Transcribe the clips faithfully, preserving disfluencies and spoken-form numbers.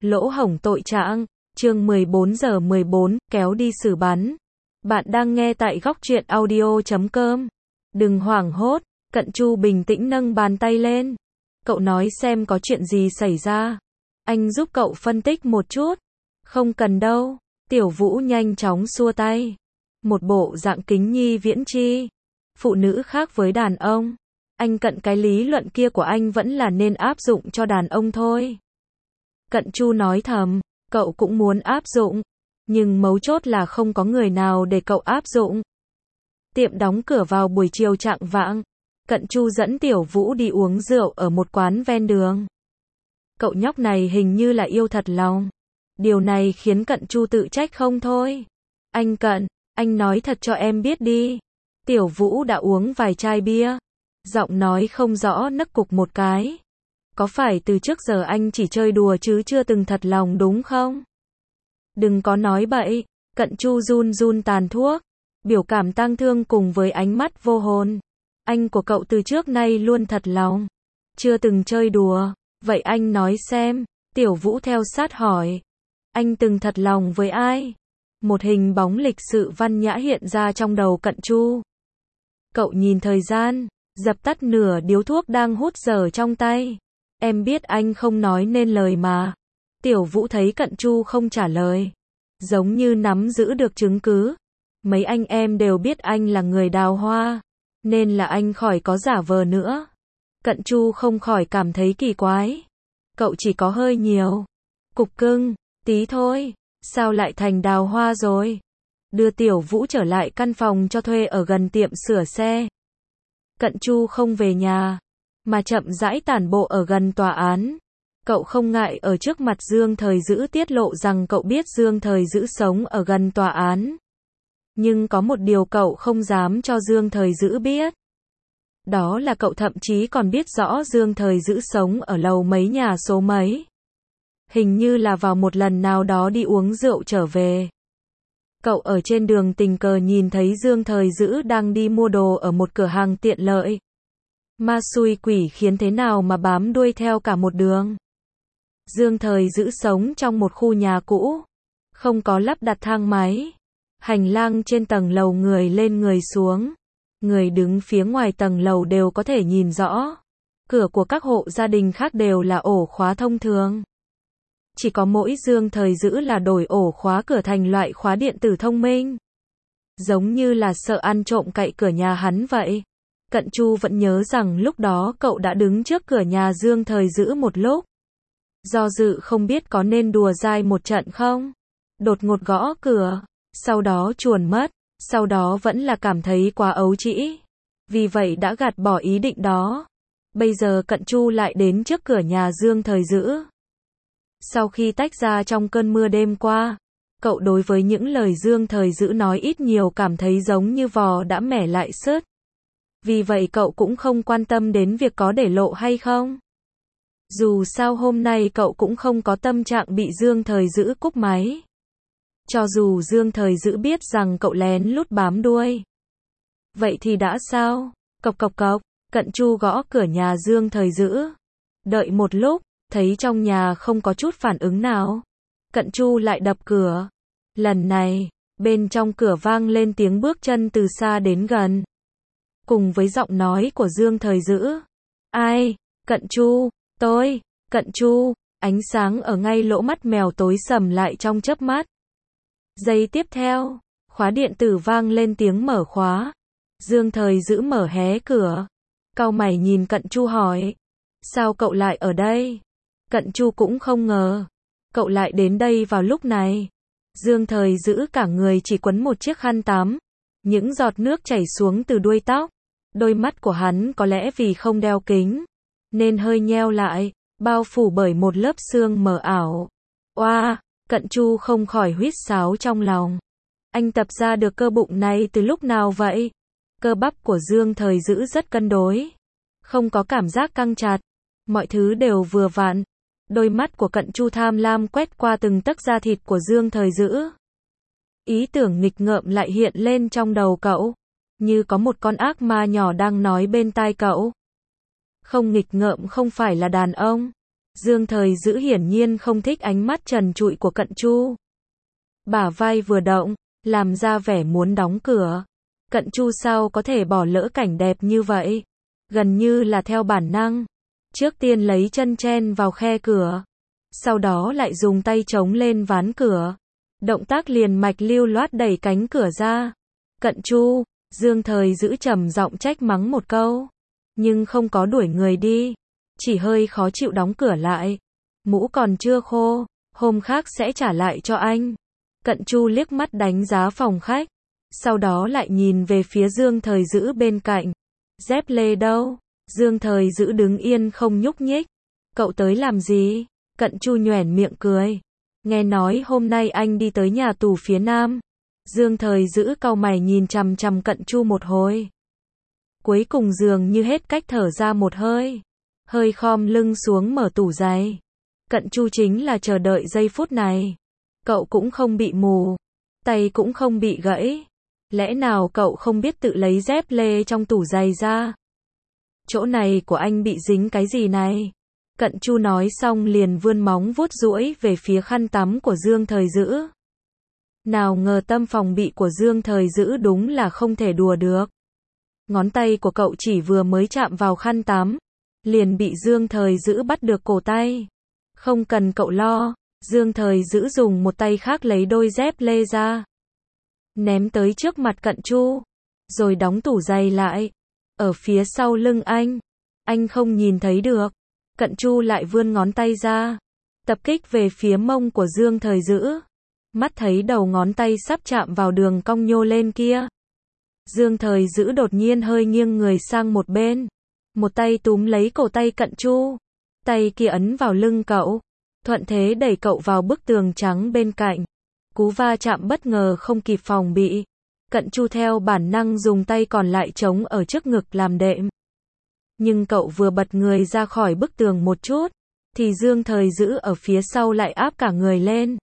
Lỗ hổng tội trạng, chương mười bốn giờ mười bốn, kéo đi xử bắn. Bạn đang nghe tại góc truyện audio chấm com. Đừng hoảng hốt, Cận Chu bình tĩnh nâng bàn tay lên. Cậu nói xem có chuyện gì xảy ra. Anh giúp cậu phân tích một chút. Không cần đâu. Tiểu Vũ nhanh chóng xua tay. Một bộ dạng kính nhi viễn chi. Phụ nữ khác với đàn ông. Anh Cận, cái lý luận kia của anh vẫn là nên áp dụng cho đàn ông thôi. Cận Chu nói thầm, cậu cũng muốn áp dụng, nhưng mấu chốt là không có người nào để cậu áp dụng. Tiệm đóng cửa vào buổi chiều chạng vạng, Cận Chu dẫn Tiểu Vũ đi uống rượu ở một quán ven đường. Cậu nhóc này hình như là yêu thật lòng. Điều này khiến Cận Chu tự trách không thôi. Anh Cận, anh nói thật cho em biết đi. Tiểu Vũ đã uống vài chai bia. Giọng nói không rõ nấc cục một cái. Có phải từ trước giờ anh chỉ chơi đùa chứ chưa từng thật lòng đúng không? Đừng có nói bậy. Cận Chu run run tàn thuốc. Biểu cảm tang thương cùng với ánh mắt vô hồn. Anh của cậu từ trước nay luôn thật lòng. Chưa từng chơi đùa. Vậy anh nói xem. Tiểu Vũ theo sát hỏi. Anh từng thật lòng với ai? Một hình bóng lịch sự văn nhã hiện ra trong đầu Cận Chu. Cậu nhìn thời gian. Dập tắt nửa điếu thuốc đang hút dở trong tay. Em biết anh không nói nên lời mà. Tiểu Vũ thấy Cận Chu không trả lời. Giống như nắm giữ được chứng cứ. Mấy anh em đều biết anh là người đào hoa. Nên là anh khỏi có giả vờ nữa. Cận Chu không khỏi cảm thấy kỳ quái. Cậu chỉ có hơi nhiều. Cục cưng, tí thôi. Sao lại thành đào hoa rồi? Đưa Tiểu Vũ trở lại căn phòng cho thuê ở gần tiệm sửa xe. Cận Chu không về nhà, mà chậm rãi tản bộ ở gần tòa án. Cậu không ngại ở trước mặt Dương Thời Dữ tiết lộ rằng cậu biết Dương Thời Dữ sống ở gần tòa án. Nhưng có một điều cậu không dám cho Dương Thời Dữ biết. Đó là cậu thậm chí còn biết rõ Dương Thời Dữ sống ở lầu mấy nhà số mấy. Hình như là vào một lần nào đó đi uống rượu trở về. Cậu ở trên đường tình cờ nhìn thấy Dương Thời Dữ đang đi mua đồ ở một cửa hàng tiện lợi. Ma xui quỷ khiến thế nào mà bám đuôi theo cả một đường. Dương Thời Dữ sống trong một khu nhà cũ, không có lắp đặt thang máy. Hành lang trên tầng lầu người lên người xuống. Người đứng phía ngoài tầng lầu đều có thể nhìn rõ. Cửa của các hộ gia đình khác đều là ổ khóa thông thường. Chỉ có mỗi Dương Thời Dữ là đổi ổ khóa cửa thành loại khóa điện tử thông minh. Giống như là sợ ăn trộm cậy cửa nhà hắn vậy. Cận Chu vẫn nhớ rằng lúc đó cậu đã đứng trước cửa nhà Dương Thời Dữ một lúc. Do dự không biết có nên đùa dai một trận không. Đột ngột gõ cửa, sau đó chuồn mất, sau đó vẫn là cảm thấy quá ấu trĩ. Vì vậy đã gạt bỏ ý định đó. Bây giờ Cận Chu lại đến trước cửa nhà Dương Thời Dữ. Sau khi tách ra trong cơn mưa đêm qua, cậu đối với những lời Dương Thời Dữ nói ít nhiều cảm thấy giống như vò đã mẻ lại sứt. Vì vậy cậu cũng không quan tâm đến việc có để lộ hay không. Dù sao hôm nay cậu cũng không có tâm trạng bị Dương Thời Dữ cúp máy. Cho dù Dương Thời Dữ biết rằng cậu lén lút bám đuôi. Vậy thì đã sao? Cộc cộc cộc, Cận Chu gõ cửa nhà Dương Thời Dữ. Đợi một lúc, thấy trong nhà không có chút phản ứng nào. Cận Chu lại đập cửa. Lần này, bên trong cửa vang lên tiếng bước chân từ xa đến gần. Cùng với giọng nói của Dương Thời Dữ. Ai? Cận Chu, tôi, Cận Chu, ánh sáng ở ngay lỗ mắt mèo tối sầm lại trong chớp mắt. Giây tiếp theo, khóa điện tử vang lên tiếng mở khóa. Dương Thời Dữ mở hé cửa. Cau mày nhìn Cận Chu hỏi. Sao cậu lại ở đây? Cận Chu cũng không ngờ. Cậu lại đến đây vào lúc này. Dương Thời Dữ cả người chỉ quấn một chiếc khăn tắm. Những giọt nước chảy xuống từ đuôi tóc. Đôi mắt của hắn có lẽ vì không đeo kính, nên hơi nheo lại, bao phủ bởi một lớp sương mờ ảo. Oa, Cận Chu không khỏi huýt sáo trong lòng. Anh tập ra được cơ bụng này từ lúc nào vậy? Cơ bắp của Dương Thời Dữ rất cân đối. Không có cảm giác căng chặt. Mọi thứ đều vừa vặn. Đôi mắt của Cận Chu tham lam quét qua từng tấc da thịt của Dương Thời Dữ. Ý tưởng nghịch ngợm lại hiện lên trong đầu cậu. Như có một con ác ma nhỏ đang nói bên tai cậu. Không nghịch ngợm không phải là đàn ông. Dương Thời Dữ hiển nhiên không thích ánh mắt trần trụi của Cận Chu. Bả vai vừa động, làm ra vẻ muốn đóng cửa. Cận Chu sao có thể bỏ lỡ cảnh đẹp như vậy? Gần như là theo bản năng. Trước tiên lấy chân chen vào khe cửa. Sau đó lại dùng tay chống lên ván cửa. Động tác liền mạch lưu loát đẩy cánh cửa ra. Cận Chu, Dương Thời Dữ trầm giọng trách mắng một câu. Nhưng không có đuổi người đi. Chỉ hơi khó chịu đóng cửa lại. Mũ còn chưa khô, hôm khác sẽ trả lại cho anh. Cận Chu liếc mắt đánh giá phòng khách. Sau đó lại nhìn về phía Dương Thời Dữ bên cạnh. Dép lê đâu? Dương Thời Dữ đứng yên không nhúc nhích. Cậu tới làm gì? Cận Chu nhoẻn miệng cười. Nghe nói hôm nay anh đi tới nhà tù phía Nam. Dương Thời Dữ cau mày nhìn chằm chằm Cận Chu một hồi. Cuối cùng dường như hết cách thở ra một hơi. Hơi khom lưng xuống mở tủ giày. Cận Chu chính là chờ đợi giây phút này. Cậu cũng không bị mù. Tay cũng không bị gãy. Lẽ nào cậu không biết tự lấy dép lê trong tủ giày ra? Chỗ này của anh bị dính cái gì này? Cận Chu nói xong liền vươn móng vuốt duỗi về phía khăn tắm của Dương Thời Dữ. Nào ngờ tâm phòng bị của Dương Thời Dữ đúng là không thể đùa được. Ngón tay của cậu chỉ vừa mới chạm vào khăn tắm, liền bị Dương Thời Dữ bắt được cổ tay. Không cần cậu lo, Dương Thời Dữ dùng một tay khác lấy đôi dép lê ra. Ném tới trước mặt Cận Chu, rồi đóng tủ giày lại. Ở phía sau lưng anh, anh không nhìn thấy được. Cận Chu lại vươn ngón tay ra, tập kích về phía mông của Dương Thời Dữ. Mắt thấy đầu ngón tay sắp chạm vào đường cong nhô lên kia. Dương Thời Dữ đột nhiên hơi nghiêng người sang một bên. Một tay túm lấy cổ tay Cận Chu. Tay kia ấn vào lưng cậu. Thuận thế đẩy cậu vào bức tường trắng bên cạnh. Cú va chạm bất ngờ không kịp phòng bị. Cận Chu theo bản năng dùng tay còn lại chống ở trước ngực làm đệm. Nhưng cậu vừa bật người ra khỏi bức tường một chút, thì Dương Thời Dữ ở phía sau lại áp cả người lên.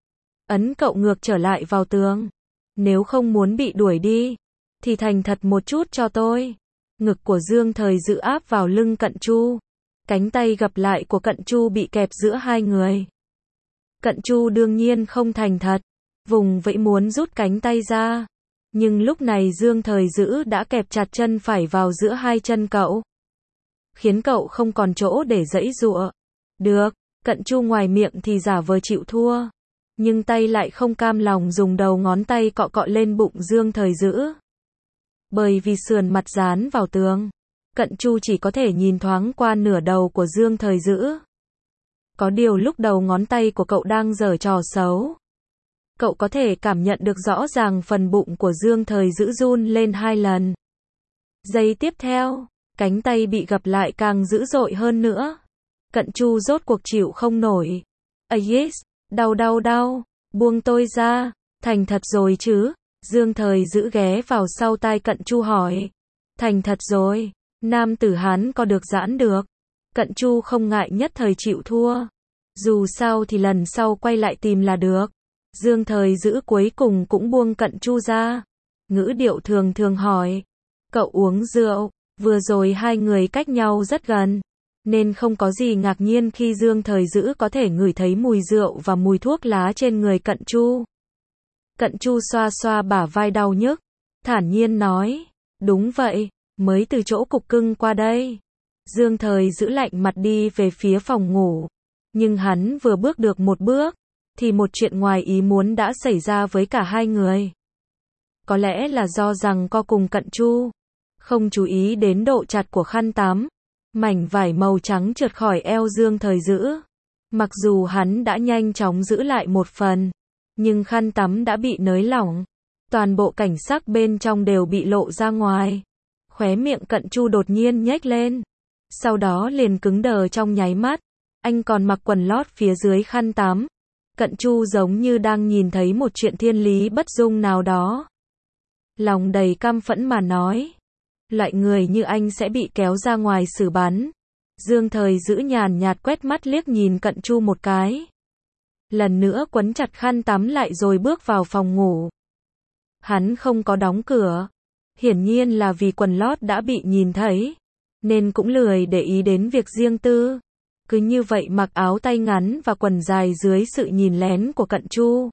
Ấn cậu ngược trở lại vào tường. Nếu không muốn bị đuổi đi, thì thành thật một chút cho tôi. Ngực của Dương Thời Dữ áp vào lưng Cận Chu. Cánh tay gập lại của Cận Chu bị kẹp giữa hai người. Cận Chu đương nhiên không thành thật, vùng vẫy muốn rút cánh tay ra. Nhưng lúc này Dương Thời Dữ đã kẹp chặt chân phải vào giữa hai chân cậu, khiến cậu không còn chỗ để giãy giụa. Được, Cận Chu ngoài miệng thì giả vờ chịu thua, nhưng tay lại không cam lòng dùng đầu ngón tay cọ cọ lên bụng Dương Thời Dữ. Bởi vì sườn mặt dán vào tường, Cận Chu chỉ có thể nhìn thoáng qua nửa đầu của Dương Thời Dữ. Có điều lúc đầu ngón tay của cậu đang giở trò xấu. Cậu có thể cảm nhận được rõ ràng phần bụng của Dương Thời Dữ run lên hai lần. Giây tiếp theo, cánh tay bị gập lại càng dữ dội hơn nữa. Cận Chu rốt cuộc chịu không nổi. Yes, đau đau đau, buông tôi ra, thành thật rồi chứ? Dương Thời Dữ ghé vào sau tai Cận Chu hỏi. Thành thật rồi, nam tử Hán có được giãn được. Cận Chu không ngại nhất thời chịu thua. Dù sao thì lần sau quay lại tìm là được. Dương Thời Dữ cuối cùng cũng buông Cận Chu ra. Ngữ điệu thường thường hỏi. Cậu uống rượu, vừa rồi hai người cách nhau rất gần. Nên không có gì ngạc nhiên khi Dương Thời Dữ có thể ngửi thấy mùi rượu và mùi thuốc lá trên người Cận Chu. Cận Chu xoa xoa bả vai đau nhức, thản nhiên nói. Đúng vậy, mới từ chỗ cục cưng qua đây. Dương Thời Dữ lạnh mặt đi về phía phòng ngủ. Nhưng hắn vừa bước được một bước, thì một chuyện ngoài ý muốn đã xảy ra với cả hai người. Có lẽ là do rằng co cùng Cận Chu không chú ý đến độ chặt của khăn tắm. Mảnh vải màu trắng trượt khỏi eo Dương Thời Dữ. Mặc dù hắn đã nhanh chóng giữ lại một phần, nhưng khăn tắm đã bị nới lỏng. Toàn bộ cảnh sắc bên trong đều bị lộ ra ngoài. Khóe miệng Cận Chu đột nhiên nhếch lên. Sau đó liền cứng đờ trong nháy mắt. Anh còn mặc quần lót phía dưới khăn tắm. Cận Chu giống như đang nhìn thấy một chuyện thiên lý bất dung nào đó. Lòng đầy căm phẫn mà nói. Loại người như anh sẽ bị kéo ra ngoài xử bắn. Dương Thời Dữ nhàn nhạt quét mắt liếc nhìn Cận Chu một cái. Lần nữa quấn chặt khăn tắm lại rồi bước vào phòng ngủ. Hắn không có đóng cửa. Hiển nhiên là vì quần lót đã bị nhìn thấy, nên cũng lười để ý đến việc riêng tư. cứ như vậy mặc áo tay ngắn và quần dài dưới sự nhìn lén của Cận Chu.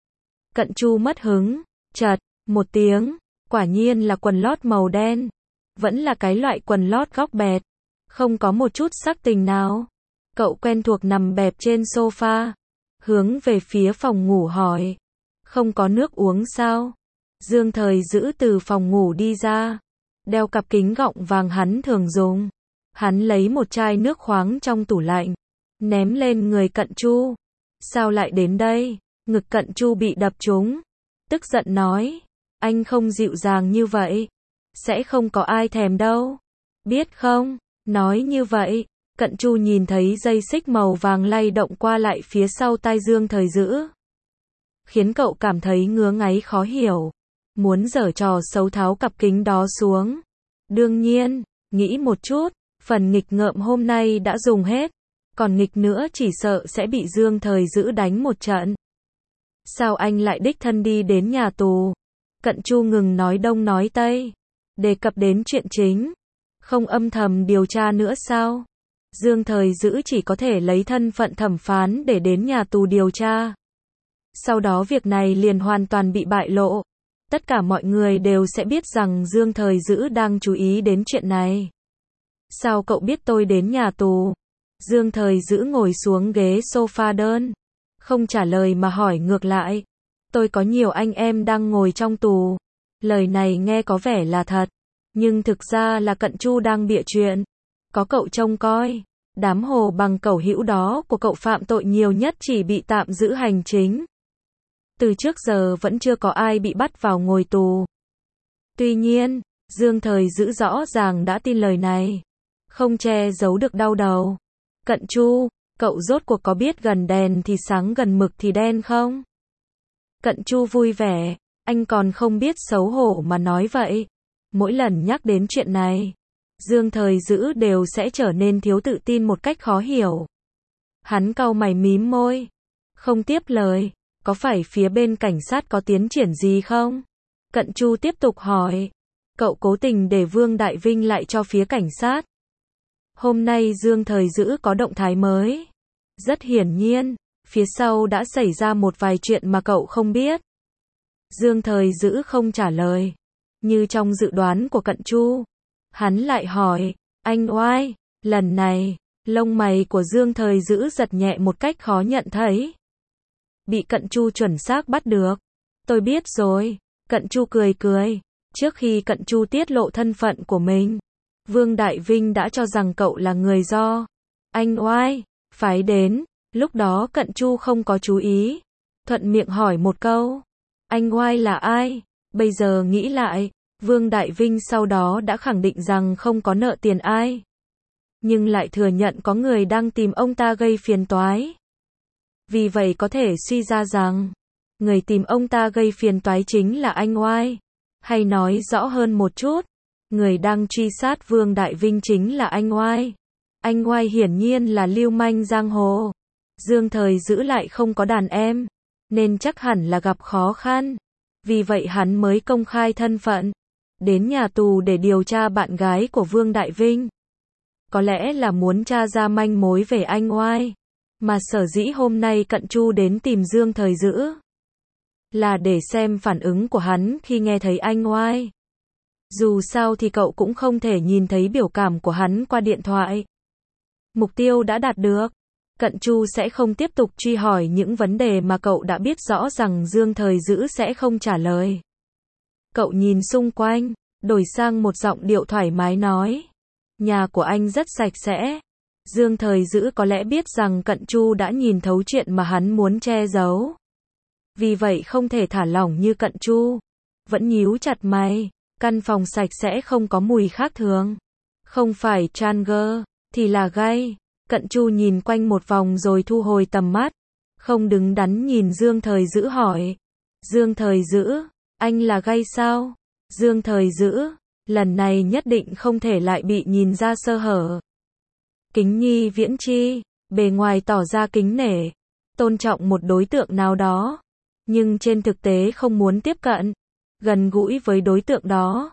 Cận Chu mất hứng, chật, một tiếng, quả nhiên là quần lót màu đen. Vẫn là cái loại quần lót góc bẹt, không có một chút sắc tình nào. Cậu quen thuộc nằm bẹp trên sofa, hướng về phía phòng ngủ hỏi, không có nước uống sao? Dương Thời Dữ từ phòng ngủ đi ra, đeo cặp kính gọng vàng hắn thường dùng. Hắn lấy một chai nước khoáng trong tủ lạnh, ném lên người Cận Chu. Sao lại đến đây? Ngực Cận Chu bị đập trúng, tức giận nói, anh không dịu dàng như vậy, sẽ không có ai thèm đâu, biết không? Nói như vậy, Cận Chu nhìn thấy dây xích màu vàng lay động qua lại phía sau tai Dương Thời Dữ, khiến cậu cảm thấy ngứa ngáy khó hiểu, muốn giở trò xấu tháo cặp kính đó xuống. Đương nhiên, nghĩ một chút, phần nghịch ngợm hôm nay đã dùng hết, còn nghịch nữa chỉ sợ sẽ bị Dương Thời Dữ đánh một trận. Sao anh lại đích thân đi đến nhà tù? Cận Chu ngừng nói đông nói tây, đề cập đến chuyện chính, không âm thầm điều tra nữa sao? Dương Thời Dữ chỉ có thể lấy thân phận thẩm phán để đến nhà tù điều tra. Sau đó việc này liền hoàn toàn bị bại lộ. Tất cả mọi người đều sẽ biết rằng Dương Thời Dữ đang chú ý đến chuyện này. Sao cậu biết tôi đến nhà tù? Dương Thời Dữ ngồi xuống ghế sofa đơn, không trả lời mà hỏi ngược lại. Tôi có nhiều anh em đang ngồi trong tù. Lời này nghe có vẻ là thật, nhưng thực ra là Cận Chu đang bịa chuyện. Có cậu trông coi, đám hồ bằng cẩu hữu đó của cậu phạm tội nhiều nhất chỉ bị tạm giữ hành chính. Từ trước giờ vẫn chưa có ai bị bắt vào ngồi tù. Tuy nhiên, Dương Thời Dữ rõ ràng đã tin lời này, không che giấu được đau đầu. Cận Chu, cậu rốt cuộc có biết gần đèn thì sáng gần mực thì đen không? Cận Chu vui vẻ, anh còn không biết xấu hổ mà nói vậy. Mỗi lần nhắc đến chuyện này, Dương Thời Dữ đều sẽ trở nên thiếu tự tin một cách khó hiểu. Hắn cau mày mím môi, không tiếp lời. Có phải phía bên cảnh sát có tiến triển gì không? Cận Chu tiếp tục hỏi. Cậu cố tình để Vương Đại Vinh lại cho phía cảnh sát. Hôm nay Dương Thời Dữ có động thái mới. Rất hiển nhiên, phía sau đã xảy ra một vài chuyện mà cậu không biết. Dương Thời Dữ không trả lời. Như trong dự đoán của Cận Chu, hắn lại hỏi, anh oai, lần này, lông mày của Dương Thời Dữ giật nhẹ một cách khó nhận thấy. Bị Cận Chu chuẩn xác bắt được. Tôi biết rồi. Cận Chu cười cười. Trước khi Cận Chu tiết lộ thân phận của mình, Vương Đại Vinh đã cho rằng cậu là người do anh oai phái đến. Lúc đó Cận Chu không có chú ý, thuận miệng hỏi một câu, anh oai là ai? Bây giờ nghĩ lại, Vương Đại Vinh sau đó đã khẳng định rằng không có nợ tiền ai, nhưng lại thừa nhận có người đang tìm ông ta gây phiền toái. Vì vậy có thể suy ra rằng, người tìm ông ta gây phiền toái chính là anh oai. Hay nói rõ hơn một chút, người đang truy sát Vương Đại Vinh chính là anh oai. Anh oai hiển nhiên là lưu manh giang hồ. Dương Thời Dữ lại không có đàn em, nên chắc hẳn là gặp khó khăn. Vì vậy hắn mới công khai thân phận, đến nhà tù để điều tra bạn gái của Vương Đại Vinh. Có lẽ là muốn tra ra manh mối về anh oai. Mà sở dĩ hôm nay Cận Chu đến tìm Dương Thời Dữ, là để xem phản ứng của hắn khi nghe thấy anh oai. Dù sao thì cậu cũng không thể nhìn thấy biểu cảm của hắn qua điện thoại. Mục tiêu đã đạt được. Cận Chu sẽ không tiếp tục truy hỏi những vấn đề mà cậu đã biết rõ rằng Dương Thời Dữ sẽ không trả lời. Cậu nhìn xung quanh, đổi sang một giọng điệu thoải mái nói. Nhà của anh rất sạch sẽ. Dương Thời Dữ có lẽ biết rằng Cận Chu đã nhìn thấu chuyện mà hắn muốn che giấu. Vì vậy không thể thả lỏng như Cận Chu. Vẫn nhíu chặt mày. Căn phòng sạch sẽ không có mùi khác thường. Không phải Chandler, thì là gay. Cận Chu nhìn quanh một vòng rồi thu hồi tầm mắt. Không đứng đắn nhìn Dương Thời Dữ hỏi. Dương Thời Dữ, anh là gay sao? Dương Thời Dữ, lần này nhất định không thể lại bị nhìn ra sơ hở. Kính nhi viễn chi, bề ngoài tỏ ra kính nể, tôn trọng một đối tượng nào đó, nhưng trên thực tế không muốn tiếp cận, gần gũi với đối tượng đó.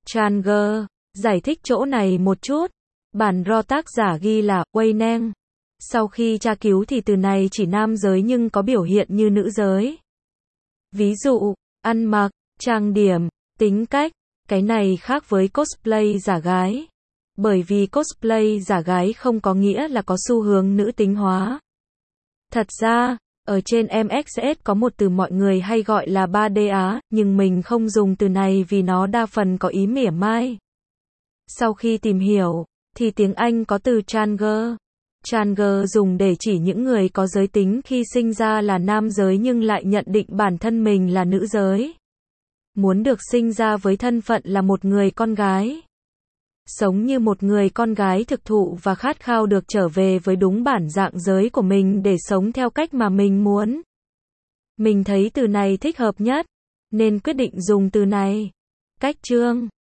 Chandler, giải thích chỗ này một chút. Bản ro tác giả ghi là Wei Neng. Sau khi tra cứu thì từ này chỉ nam giới nhưng có biểu hiện như nữ giới. Ví dụ, ăn mặc, trang điểm, tính cách, cái này khác với cosplay giả gái. Bởi vì cosplay giả gái không có nghĩa là có xu hướng nữ tính hóa. Thật ra, ở trên em ích ét có một từ mọi người hay gọi là ba D Á, nhưng mình không dùng từ này vì nó đa phần có ý mỉa mai. Sau khi tìm hiểu, thì tiếng Anh có từ transgender. Transgender dùng để chỉ những người có giới tính khi sinh ra là nam giới nhưng lại nhận định bản thân mình là nữ giới. Muốn được sinh ra với thân phận là một người con gái. Sống như một người con gái thực thụ và khát khao được trở về với đúng bản dạng giới của mình để sống theo cách mà mình muốn. Mình thấy từ này thích hợp nhất, nên quyết định dùng từ này. Cách chương